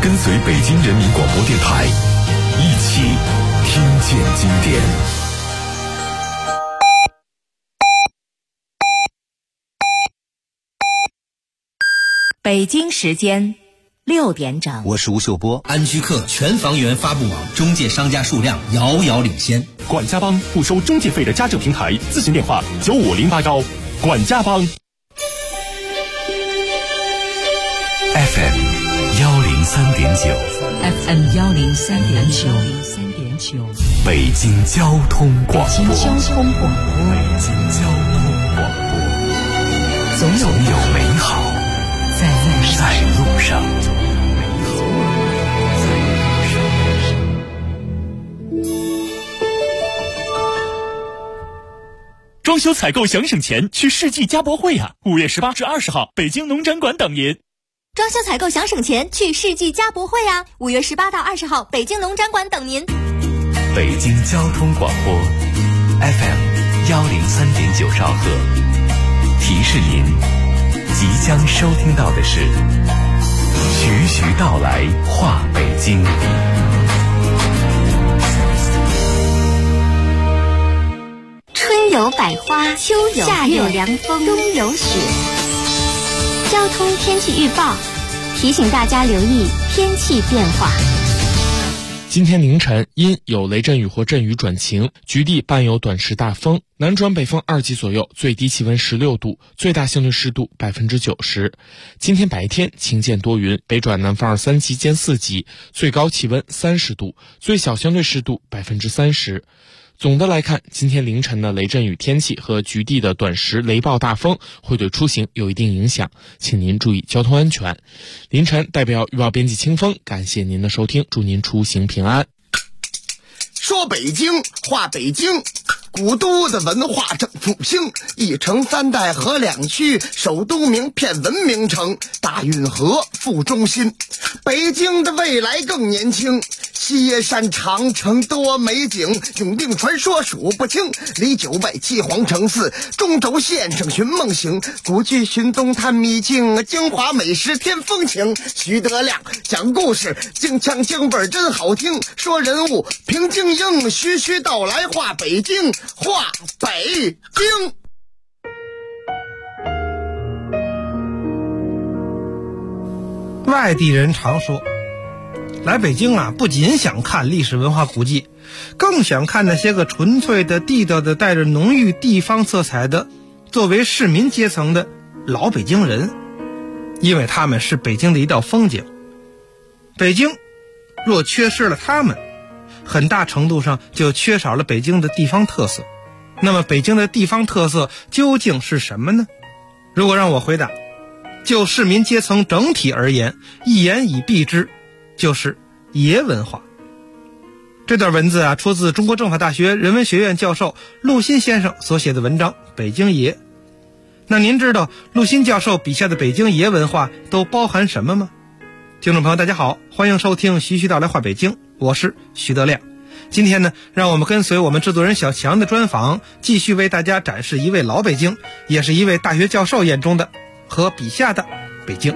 跟随北京人民广播电台，一起听见经典。 北京时间6点整， 我是吴秀波。安居客全房源发布网中介商家数量遥遥领先。 管家帮不收中介费的家政平台，咨询电话95081。管家帮。 FM 103.9 FM 103.9， 北京交通广播。 北京交通广播，总有美好在路上。 装修采购想省钱，去世纪家博会啊！5月18至20号，北京农展馆等您。 装修采购想省钱，去世纪家博会啊！5月18到20号，北京农展馆等您。 北京交通广播 FM 103.9兆赫，提示您即将收听到的是徐徐道来话北京。 春有百花，秋有夏有凉风，冬有雪。交通天气预报提醒大家留意天气变化。 今天凌晨因有雷阵雨或阵雨转晴，局地伴有短时大风，南转北风2级左右，最低气温16度，最大相对湿度90%。今天白天晴间多云，北转南风2、3级兼4级，最高气温30度，最小相对湿度30%。总的来看，今天凌晨的雷阵雨天气和局地的短时雷暴大风会对出行有一定影响，请您注意交通安全。凌晨代表预报编辑清风，感谢您的收听，祝您出行平安。 说北京话北京，古都的文化正复兴，一城3代合2区，首都名片文明城，大运河副中心。北京的未来更年轻，西山长城多美景，永定传说数不清，离9外七皇城寺，中轴线上寻梦行，古剧寻东探秘境，京华美食添风情。徐德亮讲故事，京腔京味真好听，说人物评京英，徐徐道来话北京，话北京。 外地人常说，来北京啊，不仅想看历史文化古迹，更想看那些个纯粹的、地道的、带着浓郁地方色彩的，作为市民阶层的老北京人，因为他们是北京的一道风景。北京若缺失了他们，很大程度上就缺少了北京的地方特色。那么北京的地方特色究竟是什么呢？如果让我回答，就市民阶层整体而言，一言以蔽之，就是爷文化。这段文字啊，出自中国政法大学人文学院教授陆新先生所写的文章《北京爷》。那您知道陆新教授笔下的北京爷文化都包含什么吗？听众朋友大家好，欢迎收听徐徐道来话北京，我是徐德亮。今天呢，让我们跟随我们制作人小强的专访，继续为大家展示一位老北京，也是一位大学教授眼中的和笔下的北京。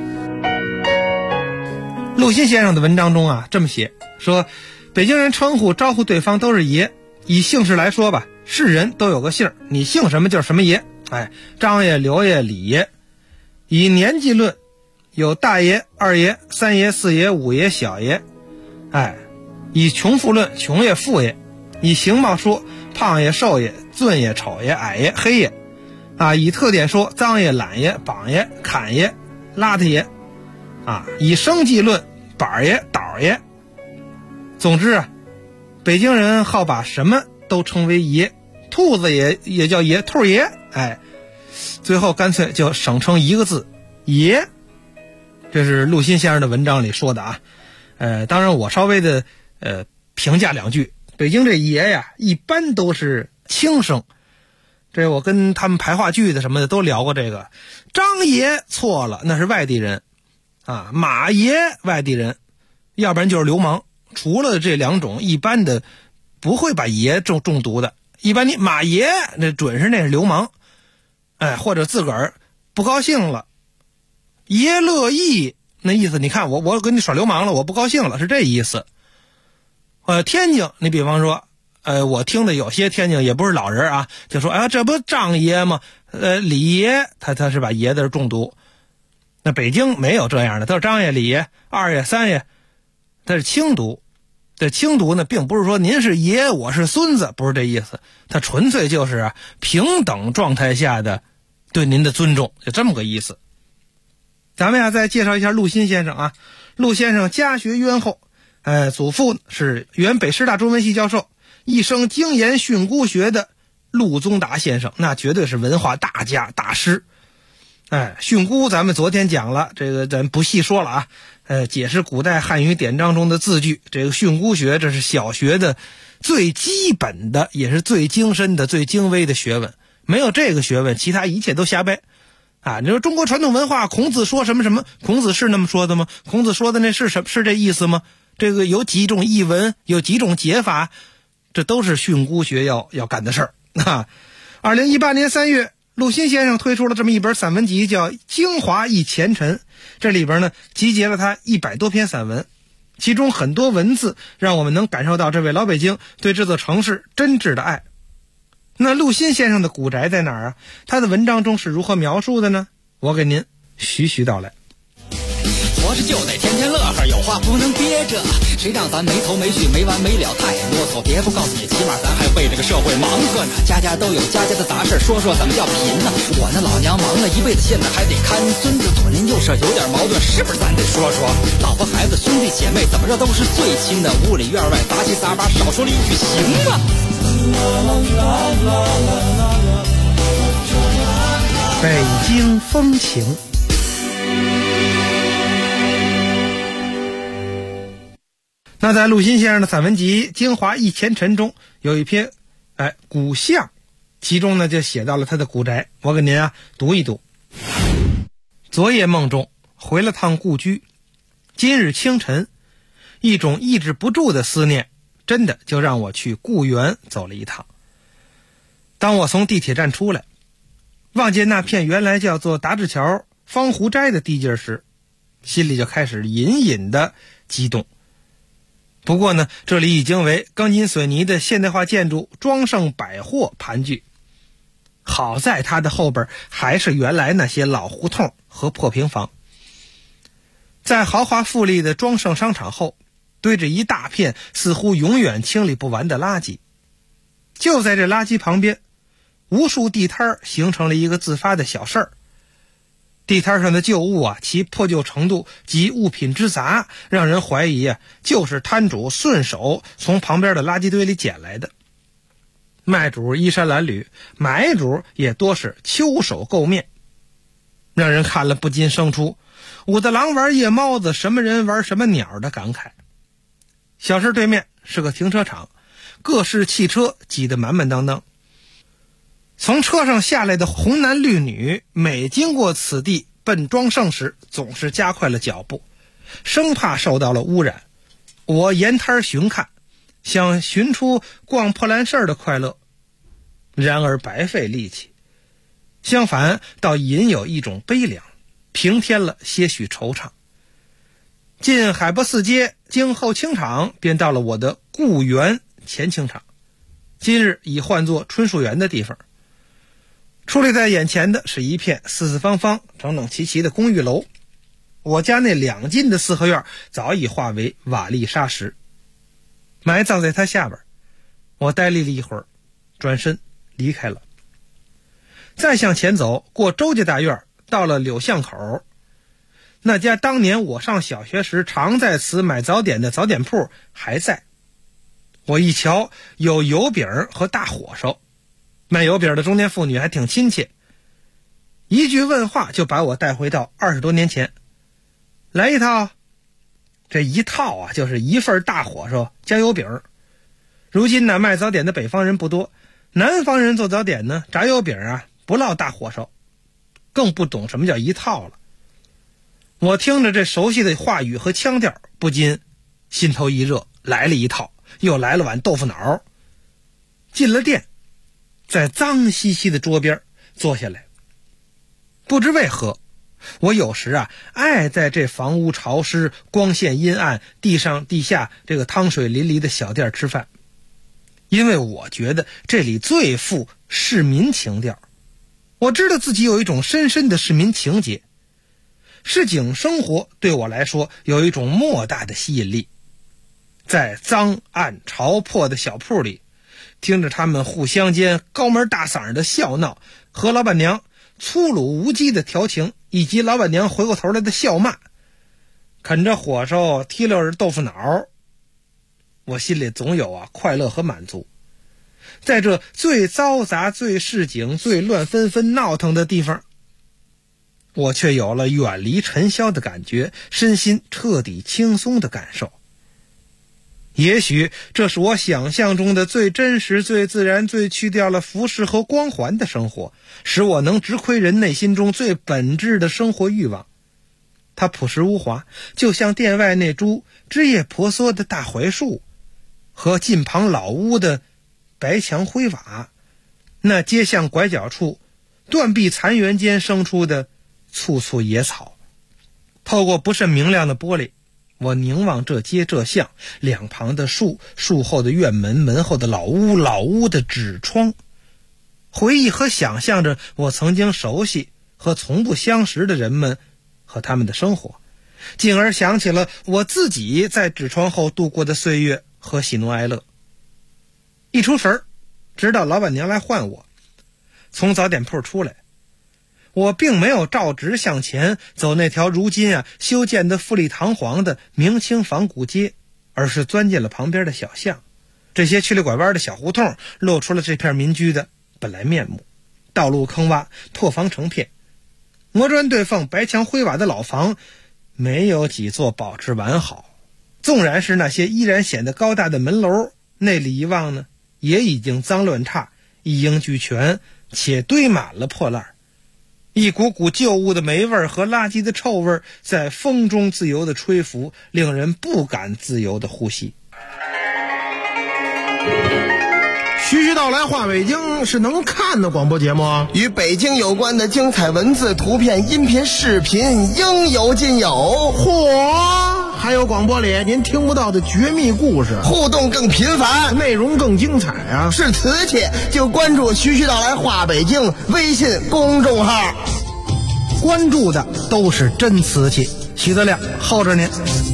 陆新先生的文章中啊，这么写说，北京人称呼招呼对方都是爷。以姓氏来说吧，是人都有个姓，你姓什么就是什么爷。张爷、刘爷、李爷。以年纪论，有大爷、二爷、三爷、四爷、五爷、小爷。以穷富论，穷爷、富爷。以形貌说，胖爷、瘦爷、俊爷、丑爷、矮爷、黑爷。以特点说，脏爷、懒爷、榜爷、侃爷、邋遢爷。以生计论，板爷、倒爷。总之啊，北京人好把什么都称为爷，兔子也叫爷，兔爷。最后干脆就省称一个字，爷。这是陆新先生的文章里说的啊。当然我稍微的评价两句，北京这爷呀，一般都是轻声。这我跟他们排话剧的什么的都聊过这个。张爷错了，那是外地人马爷外地人，要不然就是流氓。除了这两种，一般的不会把爷重读的。一般你马爷那准是那是流氓，或者自个儿不高兴了，爷乐意那意思你看我跟你耍流氓了，我不高兴了，是这意思。天津你比方说我听的有些天津也不是老人啊，就说这不张爷吗？李爷他是把爷字重读。那北京没有这样的，都是张爷、李爷、二爷、三爷，他是轻读。这轻读呢，并不是说您是爷，我是孙子，不是这意思，他纯粹就是平等状态下的对您的尊重，就这么个意思。咱们再介绍一下陆新先生啊。陆先生家学渊厚，祖父是原北师大中文系教授，一生精研训诂学的陆宗达先生，那绝对是文化大家大师。训诂咱们昨天讲了，这个咱不细说了啊。解释古代汉语典章中的字句，这个训诂学这是小学的最基本的，也是最精深的、最精微的学问。没有这个学问，其他一切都瞎掰。你说中国传统文化，孔子说什么什么，孔子是那么说的吗？孔子说的那是这意思吗？这个有几种译文，有几种解法，这都是训诂学要干的事儿。2018年3月，陆新先生推出了这么一本散文集，叫《精华忆前尘》。这里边呢，集结了他100多篇散文，其中很多文字让我们能感受到这位老北京对这座城市真挚的爱。那陆新先生的古宅在哪儿啊？他的文章中是如何描述的呢？我给您徐徐道来。 活着就得天天乐呵，有话不能憋着，谁让咱没头没绪没完没了太啰嗦，别不告诉你，起码咱还为这个社会忙活呢。家家都有家家的杂事，说怎么叫贫呢？我那老娘忙了一辈子，现在还得看孙子，左邻右舍有点矛盾，是不是咱得说？老婆孩子兄弟姐妹怎么着都是最亲的，屋里院外杂七杂八，少说了一句行吗？ 北京风情。那在陆新先生的散文集《精华忆前尘》中有一篇古巷，其中呢就写到了他的古宅，我给您读一读。昨夜梦中回了趟故居，今日清晨一种抑制不住的思念真的就让我去故园走了一趟。当我从地铁站出来，望见那片原来叫做达志桥方湖斋的地界时，心里就开始隐隐的激动。不过呢，这里已经为钢筋水泥的现代化建筑庄盛百货盘踞，好在它的后边还是原来那些老胡同和破平房。在豪华富丽的庄盛商场后，堆着一大片似乎永远清理不完的垃圾。就在这垃圾旁边，无数地摊形成了一个自发的小事儿。地摊上的旧物其破旧程度及物品之杂，让人怀疑就是摊主顺手从旁边的垃圾堆里捡来的。卖主衣衫褴褛，买主也多是秋手垢面，让人看了不禁生出武大郎玩夜猫子，什么人玩什么鸟的感慨。小市对面是个停车场，各式汽车挤得满满当当。从车上下来的红男绿女，每经过此地奔庄盛时，总是加快了脚步，生怕受到了污染。我沿摊寻看，想寻出逛破烂事儿的快乐，然而白费力气，相反倒隐有一种悲凉，平添了些许惆怅。进海波寺街，经后清场，便到了我的故园前清场，今日已换作春树园的地方。矗立在眼前的是一片四四方方整整齐齐的公寓楼，我家那2进的四合院早已化为瓦砾沙石，埋葬在它下边。我呆立了一会儿，转身离开了。再向前走，过周家大院，到了柳巷口，那家当年我上小学时常在此买早点的早点铺还在。我一瞧，有油饼和大火烧，卖油饼的中年妇女还挺亲切，一句问话就把我带回到20多年前。来一套。这一套就是一份大火烧加油饼。如今呢，卖早点的北方人不多，南方人做早点呢，炸油饼不落大火烧，更不懂什么叫一套了。我听着这熟悉的话语和腔调，不禁心头一热，来了一套，又来了碗豆腐脑。进了店，在脏兮兮的桌边坐下来，不知为何， 我有时啊，爱在这房屋潮湿、光线阴暗、地上地下这个汤水淋漓的小店吃饭，因为我觉得这里最富市民情调。我知道自己有一种深深的市民情结，市井生活对我来说有一种莫大的吸引力。在脏暗潮破的小铺里，听着他们互相间高门大嗓的笑闹，和老板娘粗鲁无稽的调情，以及老板娘回过头来的笑骂，啃着火烧提溜着豆腐脑，我心里总有快乐和满足。在这最嘈杂、最市井、最乱纷纷闹腾的地方，我却有了远离尘嚣的感觉，身心彻底轻松的感受。也许这是我想象中的最真实、最自然、最去掉了服饰和光环的生活，使我能直窥人内心中最本质的生活欲望。它朴实无华，就像店外那株枝叶婆娑的大槐树，和近旁老屋的白墙灰瓦，那街巷拐角处断壁残垣间生出的簇簇野草。透过不甚明亮的玻璃，我凝望这街这巷，两旁的树，树后的院门，门后的老屋，老屋的纸窗，回忆和想象着我曾经熟悉和从不相识的人们和他们的生活，进而想起了我自己在纸窗后度过的岁月和喜怒哀乐。一出神儿，直到老板娘来唤我从早点铺出来，我并没有照直向前走那条如今修建的富丽堂皇的明清仿古街，而是钻进了旁边的小巷。这些曲里拐弯的小胡同露出了这片民居的本来面目，道路坑洼，破房成片，磨砖对缝，白墙灰瓦的老房没有几座保持完好。纵然是那些依然显得高大的门楼，内里一望呢，也已经脏乱差，一应俱全，且堆满了破烂。一股股旧物的霉味和垃圾的臭味在风中自由地吹拂，令人不敢自由地呼吸。 徐徐道来话北京是能看的广播节目啊， 与北京有关的精彩文字、图片、音频、视频应有尽有。 嚯！还有广播里您听不到的绝密故事， 互动更频繁， 内容更精彩啊！ 是瓷器就关注徐徐道来话北京微信公众号， 关注的都是真瓷器。徐德亮候着您。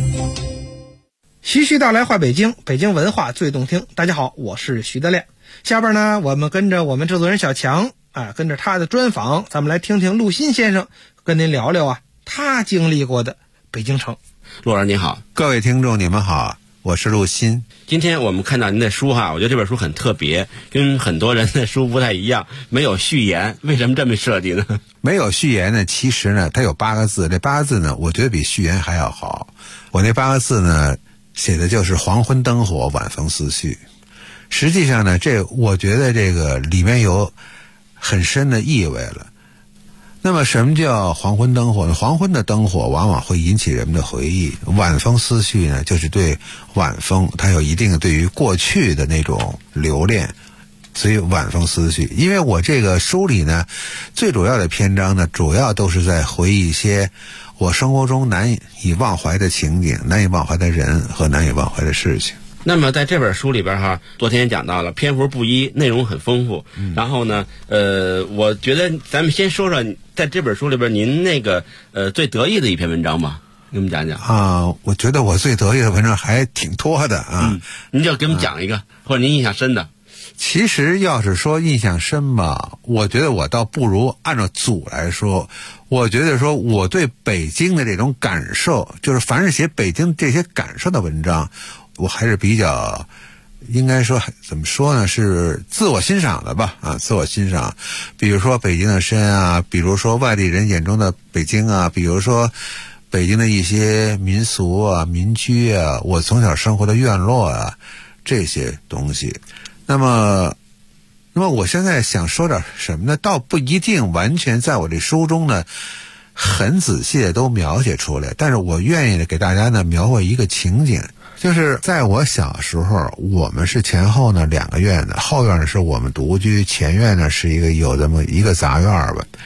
徐徐道来话北京，北京文化最动听。大家好，我是徐德亮。下边呢，我们跟着我们制作人小强跟着他的专访，咱们来听听陆新先生跟您聊聊他经历过的北京城。 陆老师您好， 各位听众你们好，我是陆新。 今天我们看到您的书我觉得这本书很特别，跟很多人的书不太一样，没有序言，为什么这么设计呢？ 没有序言呢，其实呢它有8个字，这8个字呢我觉得比序言还要好。我那8个字呢写的就是黄昏灯火，晚风思绪。实际上呢我觉得这个里面有很深的意味了。那么什么叫黄昏灯火呢？黄昏的灯火往往会引起人们的回忆，晚风思绪呢就是对晚风它有一定的对于过去的那种留恋，所以晚风思绪。因为我这个书里呢最主要的篇章呢主要都是在回忆一些我生活中难以忘怀的情景，难以忘怀的人和难以忘怀的事情。 那么在这本书里边昨天也讲到了，篇幅不一，内容很丰富。然后呢我觉得咱们先说说在这本书里边您那个最得意的一篇文章吧，给我们讲讲。 我觉得我最得意的文章还挺多的您就给我们讲一个或者您印象深的。 其实要是说印象深吧，我觉得我倒不如按照组来说。我觉得说我对北京的这种感受，就是凡是写北京这些感受的文章，我还是比较应该说怎么说呢，是自我欣赏的吧自我欣赏。比如说北京的深比如说外地人眼中的北京比如说北京的一些民俗民居我从小生活的院落这些东西。那么我现在想说点什么呢？倒不一定完全在我这书中呢很仔细的都描写出来，但是我愿意给大家呢描绘一个情景。就是在我小时候，我们是前后呢2个院的，后院呢是我们独居，前院呢是有这么一个杂院吧。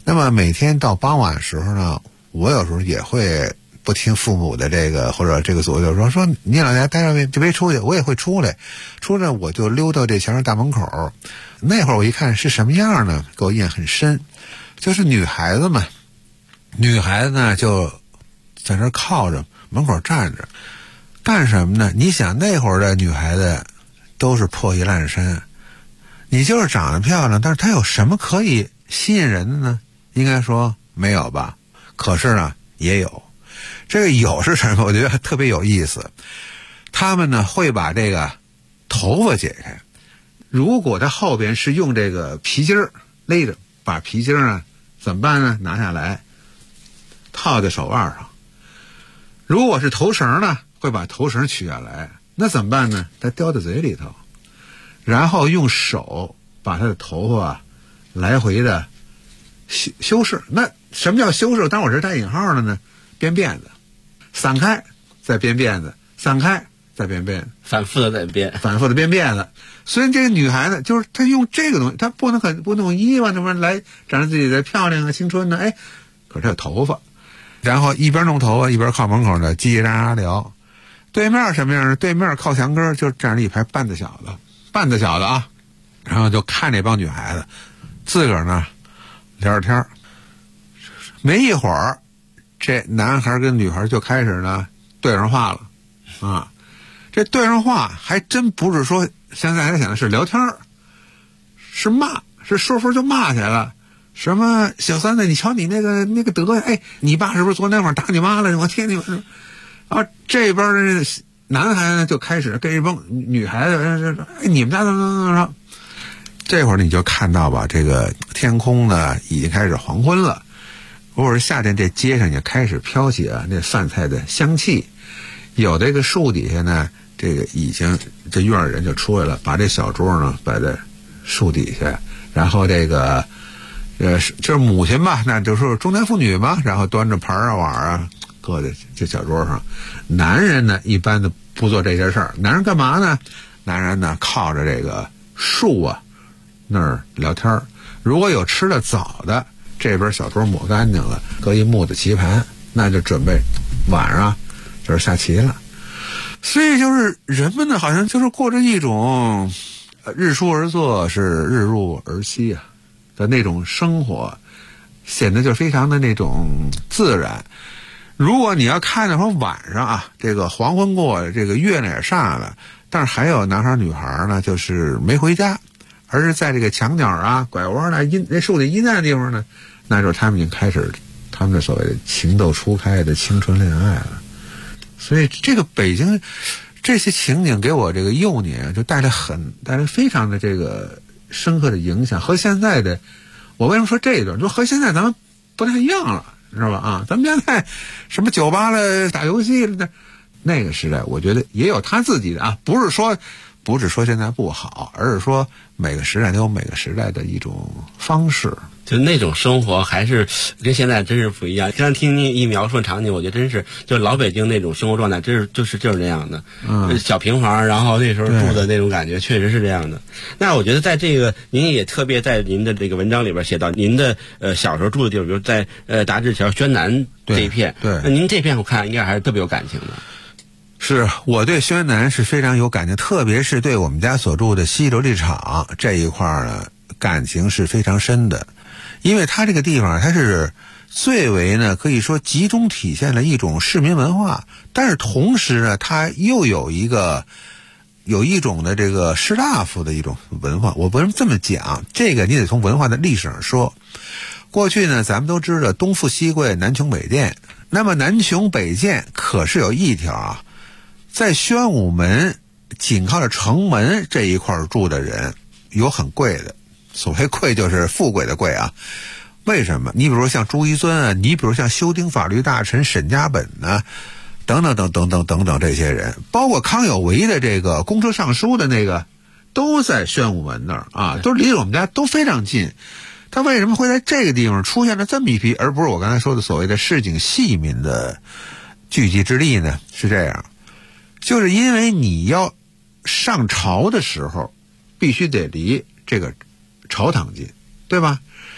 那么每天到傍晚的时候呢，我有时候也会不听父母的这个或者这个左右说你老家待着就别出去，我也会出来我就溜到这前面大门口。那会儿我一看是什么样呢，给我印象很深，就是女孩子嘛，女孩子呢就在那靠着门口站着，干什么呢？你想那会儿的女孩子都是破衣烂衫，你就是长得漂亮，但是她有什么可以吸引人的呢？应该说没有吧。可是呢也有，这个有是什么？我觉得特别有意思。他们呢会把这个头发解开，如果他后边是用这个皮筋勒着，把皮筋呢怎么办呢？拿下来套在手腕上。如果是头绳呢，会把头绳取下来，那怎么办呢？他叼在嘴里头，然后用手把他的头发来回的修饰。那什么叫修饰？当然我是带引号的呢，编辫子，散开再编辫子，散开再编辫子， 反复的在编， 反复的编辫子。所以这个女孩子就是她用这个东西，她不能用衣服那么来展示自己的漂亮啊、青春呢。哎，可是她有头发，然后一边弄头发一边靠门口呢叽叽喳喳聊。对面什么样呢？对面靠墙根就站着一排半大小子啊，然后就看这帮女孩子，自个儿呢聊着天。没一会儿，这男孩跟女孩就开始呢对上话了啊。这对上话还真不是说像大家想的是聊天，是骂，是说就骂起来了。什么小三子，你瞧你那个德行，哎，你爸是不是昨天晚上打你妈了？我天你妈！啊，这边的男孩子呢就开始跟一帮女孩子说：“哎，你们家怎么？”这会儿你就看到吧，这个天空呢已经开始黄昏了。如果是夏天，这街上也开始飘起那饭菜的香气。有这个树底下呢，这个已经这院儿人就出来了，把这小桌呢摆在树底下，然后这个就是母亲吧，那就是中年妇女嘛，然后端着盘啊碗啊搁在这小桌上。男人呢一般的不做这些事儿，男人干嘛呢？男人呢靠着这个树啊那儿聊天。如果有吃的早的，这边小桌抹干净了，搁一木的棋盘，那就准备晚上就是下棋了。所以就是人们呢好像就是过着一种日出而作是日入而息啊的那种生活，显得就非常的那种自然。如果你要看的话，晚上啊，这个黄昏过了，这个月亮也上来了，但是还有男孩女孩呢，就是没回家，而是在这个墙角啊、拐弯啊、那树里阴暗的地方呢，那时候他们已经开始他们的所谓的情窦初开的青春恋爱了。所以这个北京这些情景给我这个幼年就带来非常的这个深刻的影响。和现在的，我为什么说这一段，就和现在咱们不太一样了，知道吧？啊，咱们现在什么酒吧了、打游戏了，那个时代我觉得也有他自己的啊，不是说现在不好，而是说每个时代都有每个时代的一种方式。 就那种生活还是跟现在真是不一样。刚才听你一描述场景，我觉得真是就老北京那种生活状态，就是这样的。小平房，然后那时候住的那种感觉，确实是这样的。那我觉得在这个您也特别在您的这个文章里边写到您的小时候住的地方，比如在达志桥宣南这一片。对，那您这片我看应该还是特别有感情的。 是，我对宣南是非常有感情，特别是对我们家所住的西琉璃厂这一块呢，感情是非常深的。因为它这个地方它是最为呢可以说集中体现了一种市民文化，但是同时呢它又有一种的这个士大夫的一种文化。我为什么这么讲？这个你得从文化的历史上说。过去呢咱们都知道东富西贵南穷北贱，那么南穷北贱可是有一条啊，在宣武门紧靠着城门这一块住的人有很贵的，所谓贵就是富贵的贵啊。为什么？你比如像朱一尊啊，你比如像修订法律大臣沈家本呢，等等这些人，包括康有为的这个公车上书的那个，都在宣武门那儿啊，都离我们家都非常近。他为什么会在这个地方出现了这么一批，而不是我刚才说的所谓的市井细民的聚集之地呢？是这样，就是因为你要上朝的时候必须得离这个朝堂近，对吧？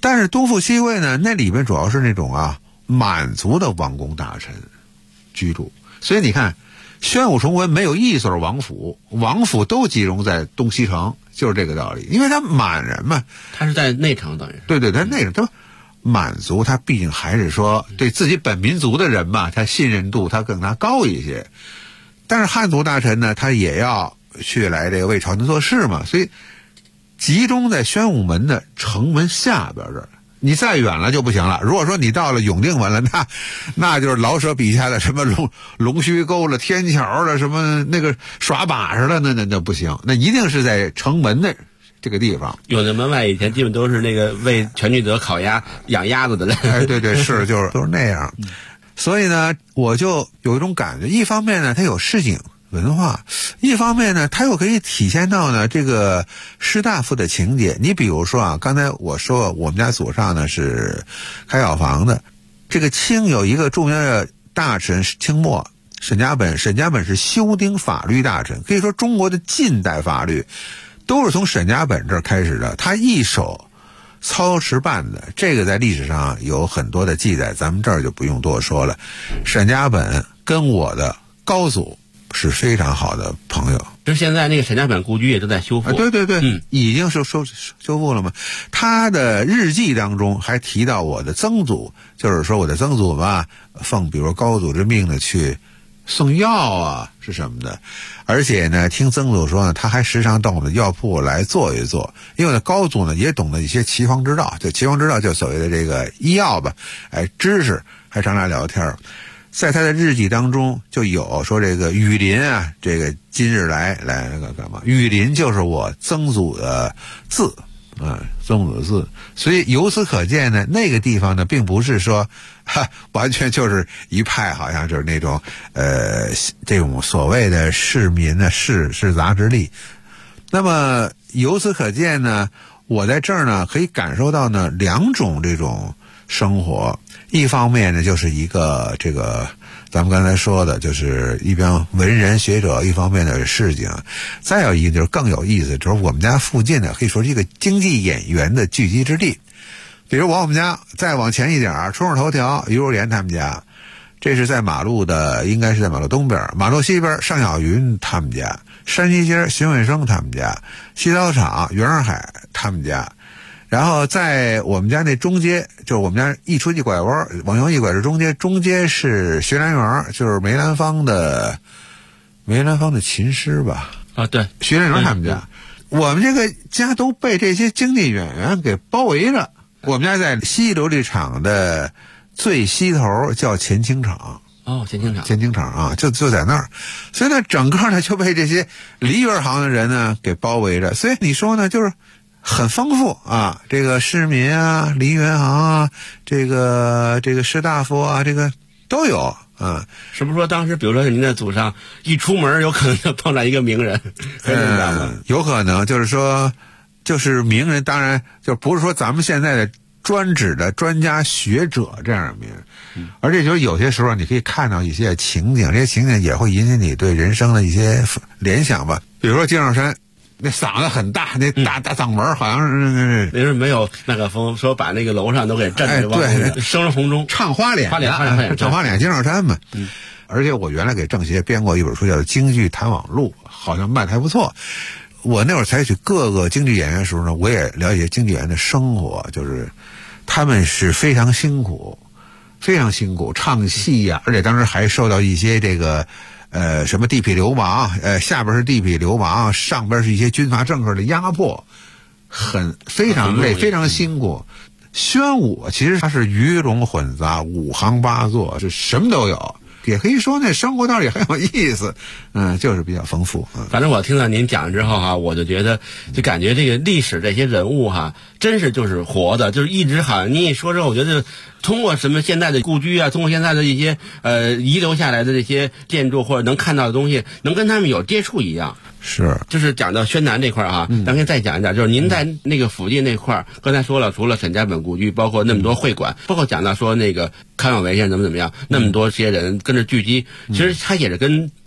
但是东富西贵呢，那里边主要是那种满族的王公大臣居住，所以你看宣武崇文没有一所王府，王府都集中在东西城，就是这个道理。因为他满人嘛， 他是在内城，等于是对，他内城，他满族，他毕竟还是说对自己本民族的人嘛，他信任度他更加高一些。但是汉族大臣呢，他也要去来这个为朝廷做事嘛，所以集中在宣武门的城门下边这儿。你再远了就不行了。如果说你到了永定门了，那就是老舍笔下的什么龙须沟了、天桥了、什么那个耍把式了，那不行。那一定是在城门的这个地方。 永定门外以前基本都是那个为全聚德烤鸭、养鸭子的人。 哎，对，是就是都是那样。所以呢，我就有一种感觉，一方面呢，它有市井文化，一方面呢，它又可以体现到呢这个士大夫的情节。你比如说刚才我说我们家祖上呢是开药房的，这个清有一个著名的大臣清末沈家本是修订法律大臣，可以说中国的近代法律都是从沈家本这儿开始的，他一手操持办的，这个在历史上有很多的记载，咱们这儿就不用多说了。沈家本跟我的高祖是非常好的朋友， 就是现在那个沈家本故居也都在修复。 对，已经修复了嘛。他的日记当中还提到我的曾祖，就是说我的曾祖吧，奉比如高祖之命的去送药是什么的。而且呢，听曾祖说呢，他还时常到我们的药铺来坐一坐，因为呢高祖呢也懂得一些奇方之道，就奇方之道就所谓的这个医药吧，知识，还常来聊天。在他的日记当中就有说这个雨林这个今日来那个干嘛？雨林就是我曾祖的字曾祖的字。所以由此可见呢，那个地方呢并不是说完全就是一派，好像就是那种这种所谓的市民士杂之力。那么由此可见呢，我在这儿呢可以感受到呢两种这种生活。一方面呢就是一个这个咱们刚才说的，就是一边文人学者，一方面的市井。再有一个就是更有意思，就是我们家附近呢可以说是一个京剧演员的聚集之地。比如我们家再往前一点，冲着头条于若莲他们家，这是在马路的，应该是在马路东边。马路西边尚小云他们家，山西街荀伟生他们家，洗澡厂袁二海他们家。然后在我们家那中街，就是我们家一出去拐弯往右一拐是中街，中街是学兰园，就是梅兰芳的琴师吧。 对， 学兰园他们家。我们这个家都被这些京剧演员给包围着。我们家在西琉璃厂的最西头叫前清厂。前清厂就在那儿。所以呢整个呢就被这些梨园行的人呢给包围着。所以你说呢就是很丰富这个市民梨园行这个士大夫这个都有是不是说当时比如说您的祖上一出门有可能就碰到一个名人？ 有可能，就是说就是名人，当然就不是说咱们现在的专指的专家学者这样的名人，而且就是有些时候你可以看到一些情景，这些情景也会引起你对人生的一些联想吧。比如说金少山那嗓子很大，那大嗓门好像是那是没有麦克风，说把那个楼上都给震着， 对， 声如洪钟， 唱花脸，唱花脸，金少山嘛。而且我原来给政协编过一本书，叫《京剧谈网录》，好像卖的还不错。我那会儿采取各个京剧演员的时候呢，我也了解京剧演员的生活，就是他们是非常辛苦，唱戏而且当时还受到一些这个什么地痞流氓，下边是地痞流氓，上边是一些军阀政客的压迫，非常累，非常辛苦。宣武其实它是鱼龙混杂，五行八作，是什么都有。也可以说那生活倒也很有意思，就是比较丰富。 反正我听到您讲之后我就觉得，就感觉这个历史这些人物真是就是活的，就是一直好像您一说之后，我觉得通过什么现在的故居通过现在的一些遗留下来的这些建筑或者能看到的东西，能跟他们有接触一样。 是， 就是讲到宣南这块咱可以再讲一讲，就是您在那个附近那块刚才说了，除了沈家本故居，包括那么多会馆，包括讲到说那个康有为先生怎么样，那么多些人跟着聚集，其实他也是跟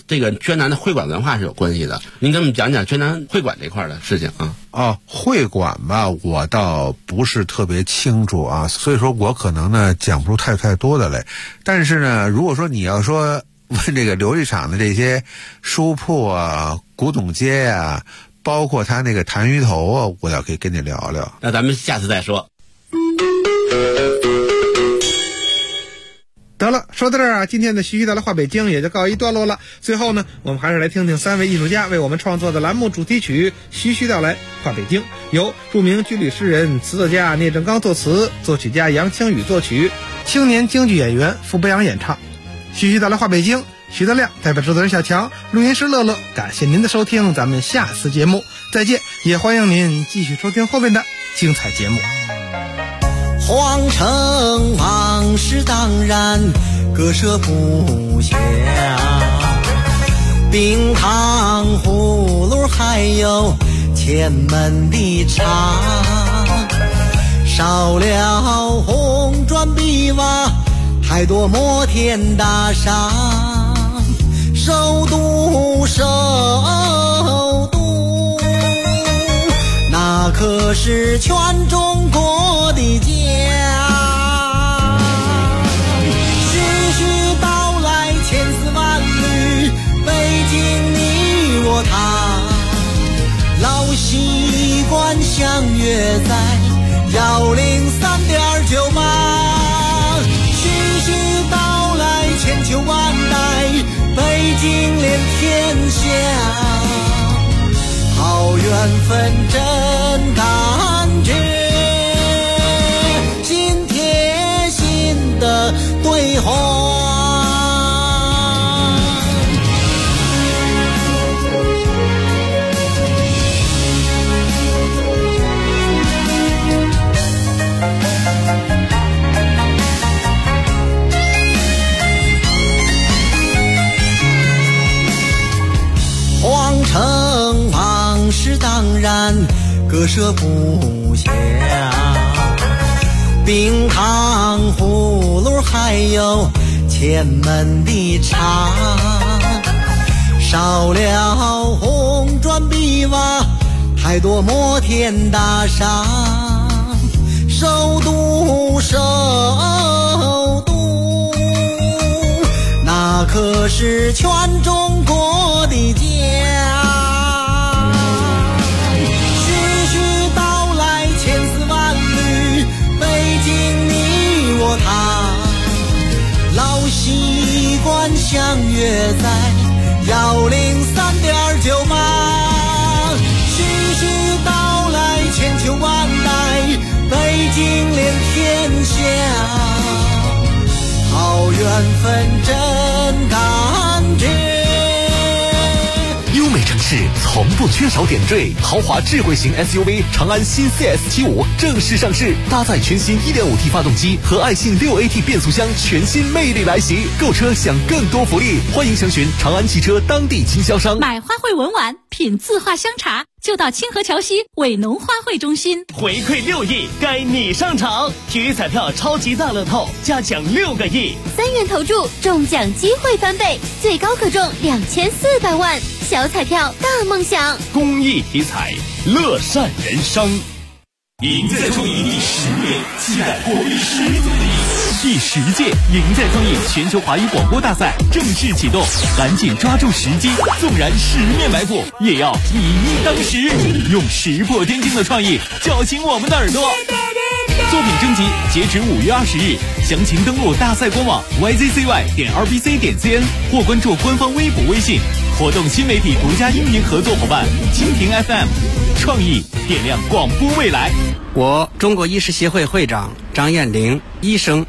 这个宣南的会馆文化是有关系的。您跟我们讲讲宣南会馆这块的事情啊。 会馆吧，我倒不是特别清楚啊，所以说我可能呢讲不出太多的来。但是呢，如果说你要说问这个琉璃厂的这些书铺啊、古董街啊，包括他那个弹鱼头啊，我要可以跟你聊聊。 那咱们下次再说。 得了，说到这儿啊，今天的徐徐道来话北京也就告一段落了。最后呢，我们还是来听听3位艺术家为我们创作的栏目主题曲《徐徐道来话北京》，由著名军旅诗人、词作家聂正刚作词，作曲家杨清宇作曲，青年京剧演员傅博阳演唱。徐徐道来话北京，徐德亮代表制作人小强，录音师乐乐，感谢您的收听，咱们下次节目再见，也欢迎您继续收听后面的精彩节目。 皇城往事当然割舍不下，冰糖葫芦还有前门的茶，少了红砖碧瓦，太多摩天大厦，首都那可是全中国的家。徐徐道来千丝万缕，北京你我他，老习惯相约在103.9吧。徐徐道来千秋万代，北京连天下，好缘分真感觉，心贴心的对话。皇城往事当然割舍不下，冰糖葫芦还有前门的茶，少了红砖碧瓦，太多摩天大厦，首都那可是全中国的家。徐徐道来千丝万缕，北京你我他，老习惯相约在103.9吧。徐徐道来千秋万代，北京连天下，好缘分真感觉。 优美城市从不缺少点缀，豪华智慧型 SUV 长安新 CS75 正式上市，搭载全新 1.5T 发动机和爱信 6AT 变速箱，全新魅力来袭。购车享更多福利，欢迎详询长安汽车当地经销商。 买花卉文玩，品字画香茶，就到清河桥西伟农花卉中心。 回馈6亿，该你上场！体育彩票超级大乐透，加奖6个亿 ，3元投注，中奖机会翻倍，最高可中2400万。小彩票大梦想， 公益体彩，乐善人生。赢在创意第10年，期待活力十足的你。第10届赢在创意全球华语广播大赛正式启动，赶紧抓住时机，纵然十面埋伏，也要以一当十，用石破天惊的创意叫醒我们的耳朵。作品征集截止5月20日，详情登录大赛官网 yzcy.rbc.cn 或关注官方微博微信。活动新媒体独家音频合作伙伴蜻蜓 FM， 创意点亮广播未来。 我中国医师协会会长张艳玲医生